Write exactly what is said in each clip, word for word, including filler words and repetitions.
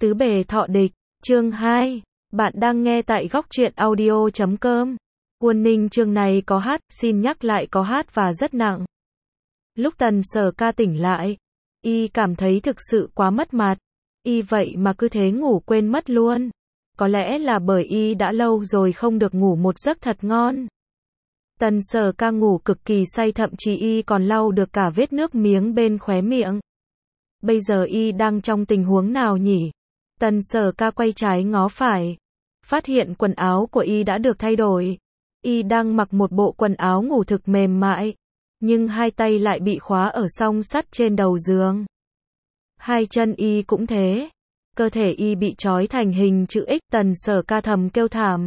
Tứ bề thọ địch, chương hai. Bạn đang nghe tại góc truyện audio chấm com. Quân Ninh chương này có hát, xin nhắc lại có hát và rất nặng. Lúc Tần Sở Ca tỉnh lại, y cảm thấy thực sự quá mất mặt. Y vậy mà cứ thế ngủ quên mất luôn. Có lẽ là bởi y đã lâu rồi không được ngủ một giấc thật ngon. Tần Sở Ca ngủ cực kỳ say, thậm chí y còn lau được cả vết nước miếng bên khóe miệng. Bây giờ y đang trong tình huống nào nhỉ? Tần Sở Ca quay trái ngó phải, phát hiện quần áo của y đã được thay đổi. Y đang mặc một bộ quần áo ngủ thực mềm mại, nhưng hai tay lại bị khóa ở song sắt trên đầu giường. Hai chân y cũng thế, cơ thể y bị trói thành hình chữ X. Tần Sở Ca thầm kêu thảm.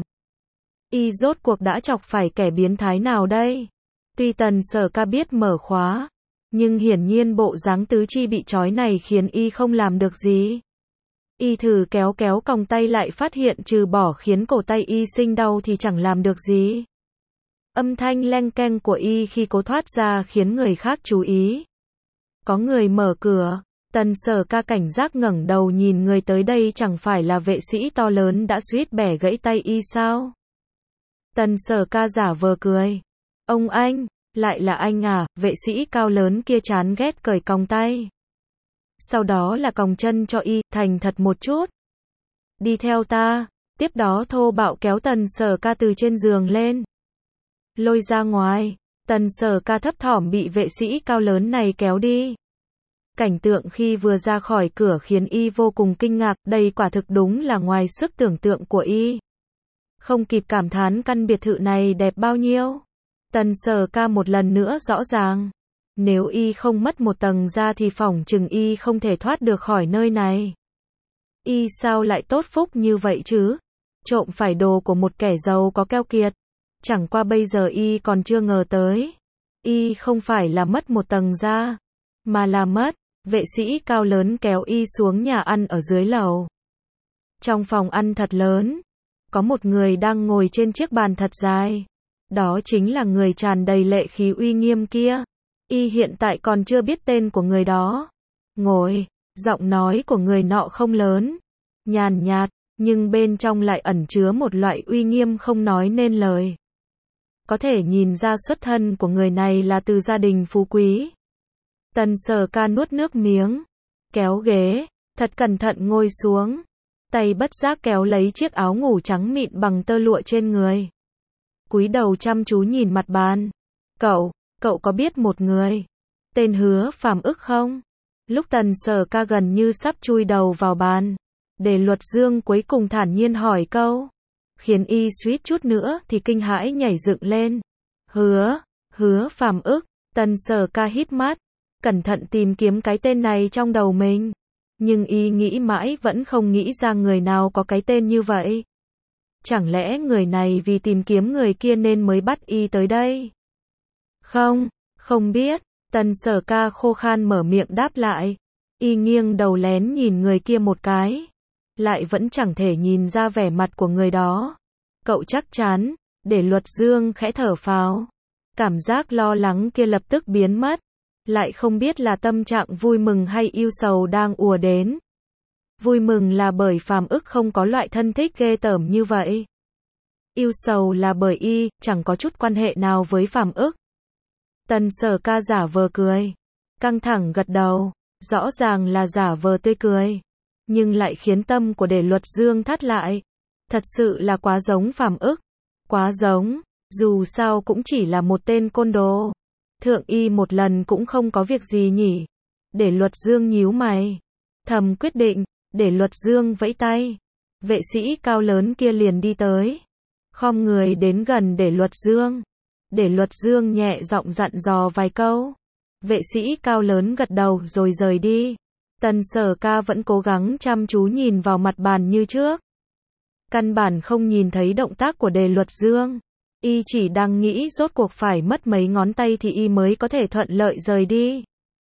Y rốt cuộc đã chọc phải kẻ biến thái nào đây? Tuy Tần Sở Ca biết mở khóa, nhưng hiển nhiên bộ dáng tứ chi bị trói này khiến y không làm được gì. Y thử kéo kéo còng tay lại phát hiện trừ bỏ khiến cổ tay y sinh đau thì chẳng làm được gì. Âm thanh leng keng của y khi cố thoát ra khiến người khác chú ý. Có người mở cửa, Tần Sở Ca cảnh giác ngẩng đầu nhìn người tới đây, chẳng phải là vệ sĩ to lớn đã suýt bẻ gãy tay y sao? Tần Sở Ca giả vờ cười. Ông anh, lại là anh à? Vệ sĩ cao lớn kia chán ghét cởi còng tay. Sau đó là còng chân cho y, thành thật một chút. Đi theo ta. Tiếp đó thô bạo kéo Tần Sở Ca từ trên giường lên, lôi ra ngoài. Tần Sở Ca thấp thỏm bị vệ sĩ cao lớn này kéo đi. Cảnh tượng khi vừa ra khỏi cửa khiến y vô cùng kinh ngạc, đây quả thực đúng là ngoài sức tưởng tượng của y. Không kịp cảm thán căn biệt thự này đẹp bao nhiêu, Tần Sở Ca một lần nữa rõ ràng, nếu y không mất một tầng ra thì phỏng chừng y không thể thoát được khỏi nơi này. Y sao lại tốt phúc như vậy chứ? Trộm phải đồ của một kẻ giàu có keo kiệt. Chẳng qua bây giờ y còn chưa ngờ tới. Y không phải là mất một tầng ra, mà là mất. Vệ sĩ cao lớn kéo y xuống nhà ăn ở dưới lầu. Trong phòng ăn thật lớn, có một người đang ngồi trên chiếc bàn thật dài. Đó chính là người tràn đầy lệ khí uy nghiêm kia. Y hiện tại còn chưa biết tên của người đó. Ngồi, giọng nói của người nọ không lớn, nhàn nhạt, nhưng bên trong lại ẩn chứa một loại uy nghiêm không nói nên lời. Có thể nhìn ra xuất thân của người này là từ gia đình phú quý. Tần Sở Ca nuốt nước miếng, kéo ghế, thật cẩn thận ngồi xuống, tay bất giác kéo lấy chiếc áo ngủ trắng mịn bằng tơ lụa trên người. Cúi đầu chăm chú nhìn mặt bàn. Cậu, cậu có biết một người tên Hứa Phàm ức không? Lúc Tần Sở Ca gần như sắp chui đầu vào bàn, Đề Luật Dương cuối cùng thản nhiên hỏi câu, khiến y suýt chút nữa thì kinh hãi nhảy dựng lên. Hứa, Hứa Phàm ức. Tần Sở Ca híp mắt, cẩn thận tìm kiếm cái tên này trong đầu mình, nhưng y nghĩ mãi vẫn không nghĩ ra người nào có cái tên như vậy. Chẳng lẽ người này vì tìm kiếm người kia nên mới bắt y tới đây? Không, không biết. Tần Sở Ca khô khan mở miệng đáp lại. Y nghiêng đầu lén nhìn người kia một cái, lại vẫn chẳng thể nhìn ra vẻ mặt của người đó. Cậu chắc chắn? Để Luật Dương khẽ thở phào. Cảm giác lo lắng kia lập tức biến mất. Lại không biết là tâm trạng vui mừng hay ưu sầu đang ùa đến. Vui mừng là bởi Phàm ức không có loại thân thích ghê tởm như vậy. Ưu sầu là bởi y chẳng có chút quan hệ nào với Phàm ức. Tần Sở Ca giả vờ cười, căng thẳng gật đầu, rõ ràng là giả vờ tươi cười, nhưng lại khiến tâm của Đề Luật Dương thắt lại. Thật sự là quá giống Phàm ức, quá giống, dù sao cũng chỉ là một tên côn đồ. Thượng y một lần cũng không có việc gì nhỉ? Để Luật Dương nhíu mày, thầm quyết định. Để Luật Dương vẫy tay, vệ sĩ cao lớn kia liền đi tới, khom người đến gần Để Luật Dương. Để Luật Dương nhẹ giọng dặn dò vài câu. Vệ sĩ cao lớn gật đầu rồi rời đi. Tần Sở Ca vẫn cố gắng chăm chú nhìn vào mặt bàn như trước, căn bản không nhìn thấy động tác của Đề Luật Dương. Y chỉ đang nghĩ rốt cuộc phải mất mấy ngón tay thì y mới có thể thuận lợi rời đi.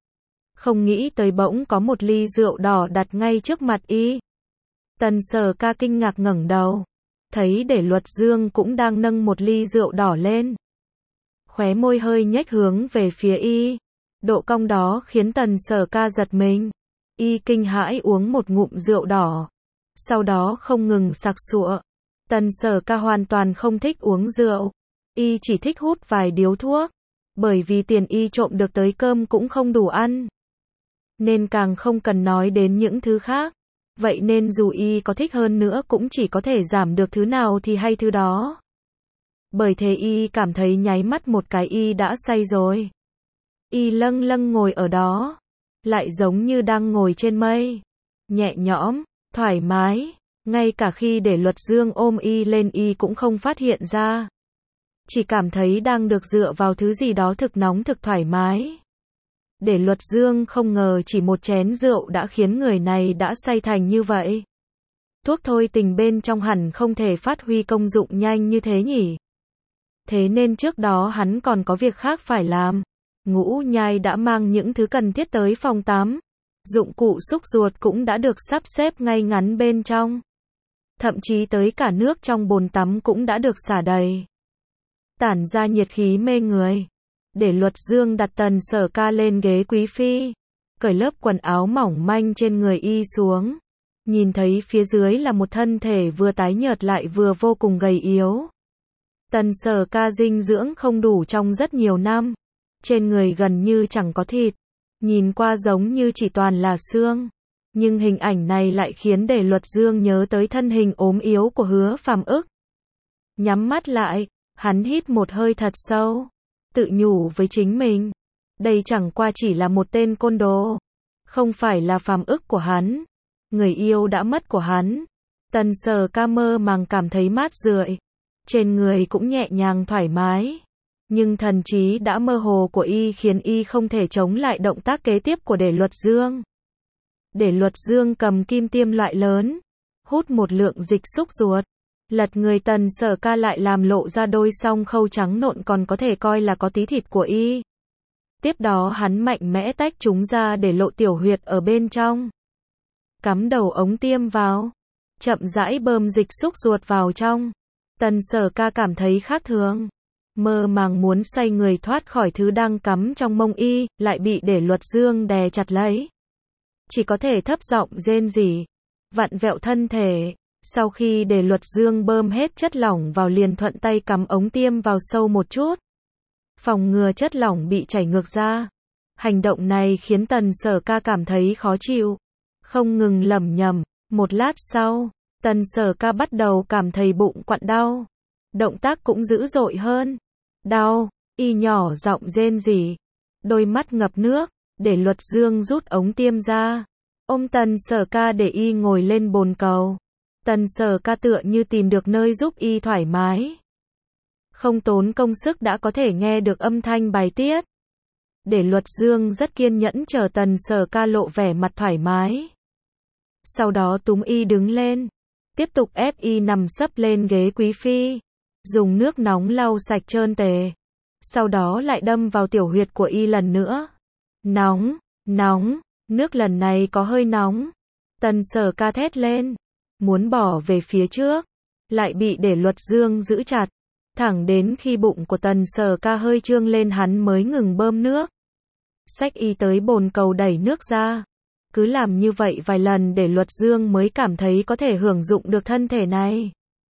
Không nghĩ tới bỗng có một ly rượu đỏ đặt ngay trước mặt y. Tần Sở Ca kinh ngạc ngẩng đầu, thấy Để Luật Dương cũng đang nâng một ly rượu đỏ lên. Khóe môi hơi nhếch hướng về phía y. Độ cong đó khiến Tần Sở Ca giật mình. Y kinh hãi uống một ngụm rượu đỏ, sau đó không ngừng sặc sụa. Tần Sở Ca hoàn toàn không thích uống rượu, y chỉ thích hút vài điếu thuốc, bởi vì tiền y trộm được tới cơm cũng không đủ ăn, nên càng không cần nói đến những thứ khác. Vậy nên dù y có thích hơn nữa cũng chỉ có thể giảm được thứ nào thì hay thứ đó. Bởi thế y cảm thấy nháy mắt một cái y đã say rồi. Y lâng lâng ngồi ở đó, lại giống như đang ngồi trên mây, nhẹ nhõm, thoải mái, ngay cả khi để Luật Dương ôm y lên y cũng không phát hiện ra. Chỉ cảm thấy đang được dựa vào thứ gì đó thực nóng thực thoải mái. Để Luật Dương không ngờ chỉ một chén rượu đã khiến người này đã say thành như vậy. Thuốc thôi tình bên trong hẳn không thể phát huy công dụng nhanh như thế nhỉ. Thế nên trước đó hắn còn có việc khác phải làm. Ngũ Nhai đã mang những thứ cần thiết tới phòng tắm. Dụng cụ xúc ruột cũng đã được sắp xếp ngay ngắn bên trong. Thậm chí tới cả nước trong bồn tắm cũng đã được xả đầy, tản ra nhiệt khí mê người. Để Luật Dương đặt Tần Sở Ca lên ghế quý phi, cởi lớp quần áo mỏng manh trên người y xuống. Nhìn thấy phía dưới là một thân thể vừa tái nhợt lại vừa vô cùng gầy yếu. Tần Sở Ca dinh dưỡng không đủ trong rất nhiều năm, trên người gần như chẳng có thịt, nhìn qua giống như chỉ toàn là xương. Nhưng hình ảnh này lại khiến để Luật Dương nhớ tới thân hình ốm yếu của Hứa Phàm Ức. Nhắm mắt lại, hắn hít một hơi thật sâu, tự nhủ với chính mình, đây chẳng qua chỉ là một tên côn đồ, không phải là Phàm Ức của hắn, người yêu đã mất của hắn. Tần Sở Ca mơ màng cảm thấy mát rượi, trên người cũng nhẹ nhàng thoải mái, nhưng thần trí đã mơ hồ của y khiến y không thể chống lại động tác kế tiếp của để Luật Dương. Để Luật Dương cầm kim tiêm loại lớn, hút một lượng dịch xúc ruột, lật người Tần Sở Ca lại làm lộ ra đôi song khâu trắng nộn còn có thể coi là có tí thịt của y. Tiếp đó hắn mạnh mẽ tách chúng ra để lộ tiểu huyệt ở bên trong. Cắm đầu ống tiêm vào, chậm rãi bơm dịch xúc ruột vào trong. Tần Sở Ca cảm thấy khác thường, mơ màng muốn xoay người thoát khỏi thứ đang cắm trong mông y, lại bị để Luật Dương đè chặt lấy. Chỉ có thể thấp giọng rên rỉ, vặn vẹo thân thể. Sau khi để Luật Dương bơm hết chất lỏng vào liền thuận tay cắm ống tiêm vào sâu một chút, phòng ngừa chất lỏng bị chảy ngược ra. Hành động này khiến Tần Sở Ca cảm thấy khó chịu, không ngừng lẩm nhẩm. Một lát sau, Tần Sở Ca bắt đầu cảm thấy bụng quặn đau, động tác cũng dữ dội hơn. Đau, y nhỏ giọng rên rỉ, đôi mắt ngập nước. Để Luật Dương rút ống tiêm ra, ôm Tần Sở Ca để y ngồi lên bồn cầu. Tần Sở Ca tựa như tìm được nơi giúp y thoải mái, không tốn công sức đã có thể nghe được âm thanh bài tiết. Để Luật Dương rất kiên nhẫn chờ Tần Sở Ca lộ vẻ mặt thoải mái, sau đó túm y đứng lên, tiếp tục ép y nằm sấp lên ghế quý phi, dùng nước nóng lau sạch trơn tề, sau đó lại đâm vào tiểu huyệt của y lần nữa. Nóng, nóng, nước lần này có hơi nóng. Tần Sở Ca thét lên, muốn bỏ về phía trước, lại bị để Luật Dương giữ chặt, thẳng đến khi bụng của Tần Sở Ca hơi trương lên hắn mới ngừng bơm nước. Xách y tới bồn cầu đẩy nước ra. Cứ làm như vậy vài lần để Luật Dương mới cảm thấy có thể hưởng dụng được thân thể này.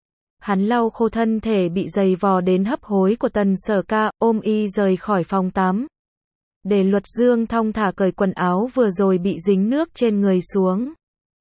Hắn lau khô thân thể bị dày vò đến hấp hối của Tần Sở Ca, ôm y rời khỏi phòng tắm. Để Luật Dương thong thả cởi quần áo vừa rồi bị dính nước trên người xuống,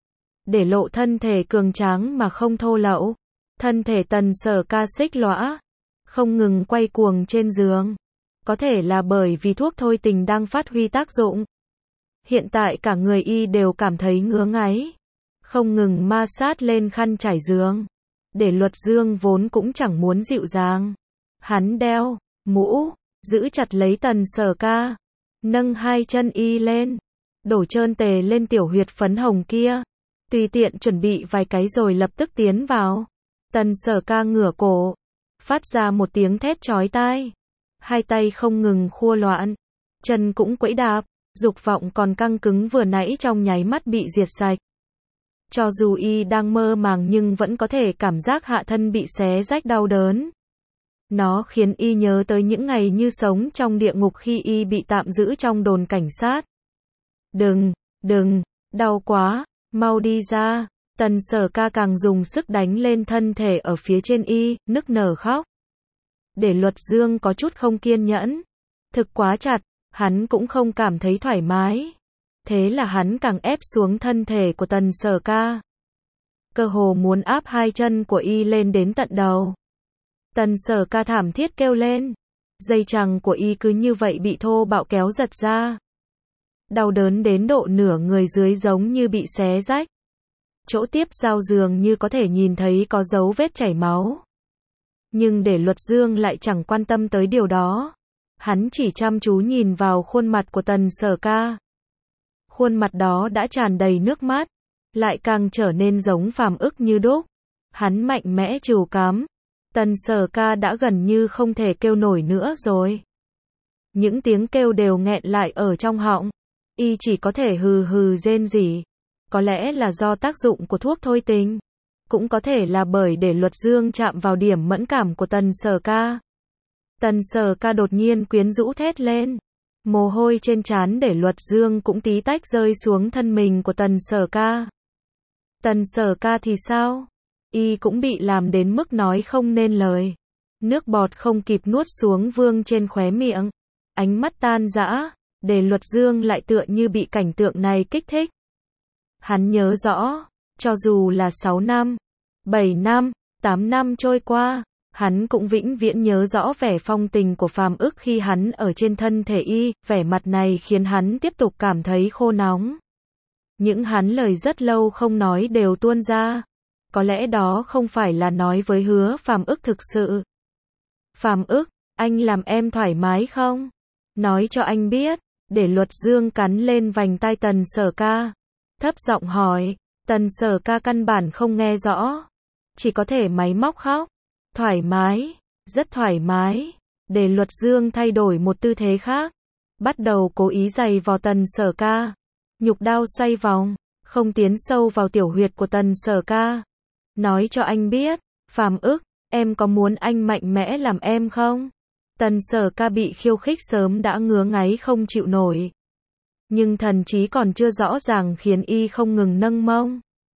để lộ thân thể cường tráng mà không thô lậu. Thân thể Tần Sở Ca xích lõa, không ngừng quay cuồng trên giường. Có thể là bởi vì thuốc thôi tình đang phát huy tác dụng. Hiện tại cả người y đều cảm thấy ngứa ngáy, không ngừng ma sát lên khăn trải giường. Để Luật Dương vốn cũng chẳng muốn dịu dàng, hắn đeo mũ, giữ chặt lấy Tần Sở Ca, nâng hai chân y lên, đổ trơn tề lên tiểu huyệt phấn hồng kia, tùy tiện chuẩn bị vài cái rồi lập tức tiến vào. Tần Sở Ca ngửa cổ, phát ra một tiếng thét chói tai, hai tay không ngừng khua loạn, chân cũng quẫy đạp, dục vọng còn căng cứng vừa nãy trong nháy mắt bị diệt sạch. Cho dù y đang mơ màng nhưng vẫn có thể cảm giác hạ thân bị xé rách đau đớn. Nó khiến y nhớ tới những ngày như sống trong địa ngục khi y bị tạm giữ trong đồn cảnh sát. Đừng, đừng, đau quá, mau đi ra. Tần Sở Ca càng dùng sức đánh lên thân thể ở phía trên y, nức nở khóc. Để Luật Dương có chút không kiên nhẫn. Thực quá chặt, hắn cũng không cảm thấy thoải mái. Thế là hắn càng ép xuống thân thể của Tần Sở Ca. Cơ hồ muốn áp hai chân của y lên đến tận đầu. Tần Sở Ca thảm thiết kêu lên. Dây chằng của y cứ như vậy bị thô bạo kéo giật ra. Đau đớn đến độ nửa người dưới giống như bị xé rách. Chỗ tiếp giao dường như có thể nhìn thấy có dấu vết chảy máu. Nhưng để Luật Dương lại chẳng quan tâm tới điều đó. Hắn chỉ chăm chú nhìn vào khuôn mặt của Tần Sở Ca. Khuôn mặt đó đã tràn đầy nước mắt, lại càng trở nên giống phàm ức như đúc. Hắn mạnh mẽ trù cắm. Tần Sở Ca đã gần như không thể kêu nổi nữa rồi. Những tiếng kêu đều nghẹn lại ở trong họng. Y chỉ có thể hừ hừ rên rỉ. Có lẽ là do tác dụng của thuốc thôi tình. Cũng có thể là bởi để Luật Dương chạm vào điểm mẫn cảm của Tần Sở Ca. Tần Sở Ca đột nhiên quyến rũ thét lên. Mồ hôi trên trán để Luật Dương cũng tí tách rơi xuống thân mình của Tần Sở Ca. Tần Sở Ca thì sao? Y cũng bị làm đến mức nói không nên lời. Nước bọt không kịp nuốt xuống vương trên khóe miệng. Ánh mắt tan rã, để Luật Dương lại tựa như bị cảnh tượng này kích thích. Hắn nhớ rõ, cho dù là sáu năm, bảy năm, tám năm trôi qua, hắn cũng vĩnh viễn nhớ rõ vẻ phong tình của phàm ức khi hắn ở trên thân thể y, vẻ mặt này khiến hắn tiếp tục cảm thấy khô nóng. Những hắn lời rất lâu không nói đều tuôn ra. Có lẽ đó không phải là nói với Hứa Phàm ức thực sự. Phàm ức, anh làm em thoải mái không? Nói cho anh biết, để Luật Dương cắn lên vành tai Tần Sở Ca. Thấp giọng hỏi, Tần Sở Ca căn bản không nghe rõ. Chỉ có thể máy móc khóc. Thoải mái, rất thoải mái. Để Luật Dương thay đổi một tư thế khác. Bắt đầu cố ý giày vò Tần Sở Ca. Nhục đao xoay vòng, không tiến sâu vào tiểu huyệt của Tần Sở Ca. Nói cho anh biết, Phàm ức, em có muốn anh mạnh mẽ làm em không? Tần Sở Ca bị khiêu khích sớm đã ngứa ngáy không chịu nổi. Nhưng thần trí còn chưa rõ ràng khiến y không ngừng nâng mông.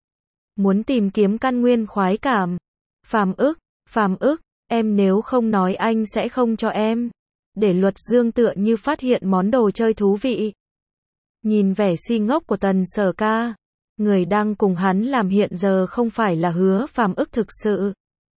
Muốn tìm kiếm căn nguyên khoái cảm. Phàm ức, Phàm ức, em nếu không nói anh sẽ không cho em. Để Luật Dương tựa như phát hiện món đồ chơi thú vị. Nhìn vẻ si ngốc của Tần Sở Ca. Người đang cùng hắn làm hiện giờ không phải là Hứa Phàm ức thực sự.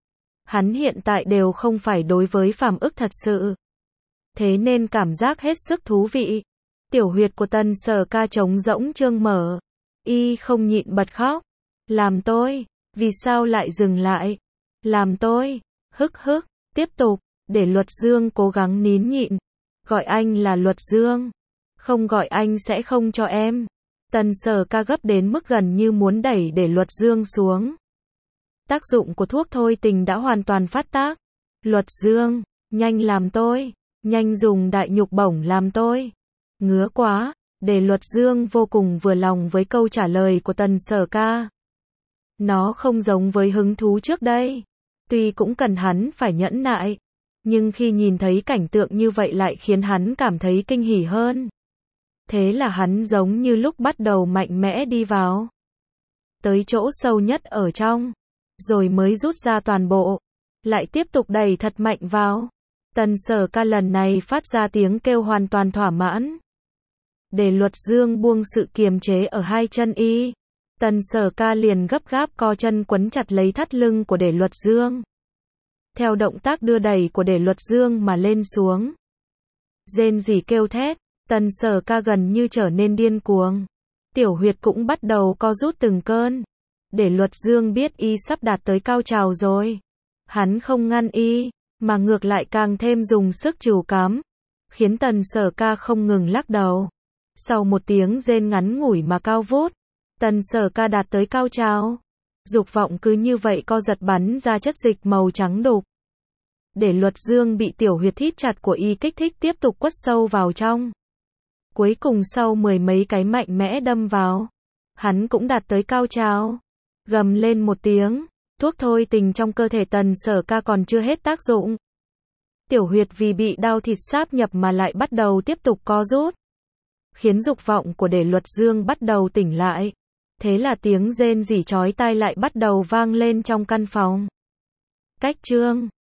Hắn hiện tại đều không phải đối với Phàm ức thật sự. Thế nên cảm giác hết sức thú vị. Tiểu huyệt của Tần Sở Ca trống rỗng trương mở. Y không nhịn bật khóc. Làm tôi, vì sao lại dừng lại? Làm tôi, hức hức, tiếp tục, để Luật Dương cố gắng nín nhịn. Gọi anh là Luật Dương. Không gọi anh sẽ không cho em. Tần Sở Ca gấp đến mức gần như muốn đẩy để Luật Dương xuống. Tác dụng của thuốc thôi tình đã hoàn toàn phát tác. Luật Dương, nhanh làm tôi, nhanh dùng đại nhục bổng làm tôi. Ngứa quá, để Luật Dương vô cùng vừa lòng với câu trả lời của Tần Sở Ca. Nó không giống với hứng thú trước đây. Tuy cũng cần hắn phải nhẫn nại. Nhưng khi nhìn thấy cảnh tượng như vậy lại khiến hắn cảm thấy kinh hỉ hơn. Thế là hắn giống như lúc bắt đầu mạnh mẽ đi vào. Tới chỗ sâu nhất ở trong. Rồi mới rút ra toàn bộ. Lại tiếp tục đẩy thật mạnh vào. Tần Sở Ca lần này phát ra tiếng kêu hoàn toàn thỏa mãn. Để Luật Dương buông sự kiềm chế ở hai chân y. Tần Sở Ca liền gấp gáp co chân quấn chặt lấy thắt lưng của để Luật Dương. Theo động tác đưa đẩy của để Luật Dương mà lên xuống. Rên rỉ kêu thét. Tần Sở Ca gần như trở nên điên cuồng. Tiểu huyệt cũng bắt đầu co rút từng cơn. Để Luật Dương biết y sắp đạt tới cao trào rồi. Hắn không ngăn y, mà ngược lại càng thêm dùng sức trù cắm. Khiến Tần Sở Ca không ngừng lắc đầu. Sau một tiếng rên ngắn ngủi mà cao vút, Tần Sở Ca đạt tới cao trào. Dục vọng cứ như vậy co giật bắn ra chất dịch màu trắng đục. Để Luật Dương bị tiểu huyệt thít chặt của y kích thích tiếp tục quất sâu vào trong. Cuối cùng sau mười mấy cái mạnh mẽ đâm vào, hắn cũng đạt tới cao trào. Gầm lên một tiếng, thuốc thôi tình trong cơ thể Tần Sở Ca còn chưa hết tác dụng. Tiểu huyệt vì bị đau thịt sáp nhập mà lại bắt đầu tiếp tục co rút. Khiến dục vọng của để Luật Dương bắt đầu tỉnh lại. Thế là tiếng rên rỉ chói tai lại bắt đầu vang lên trong căn phòng. Cách chương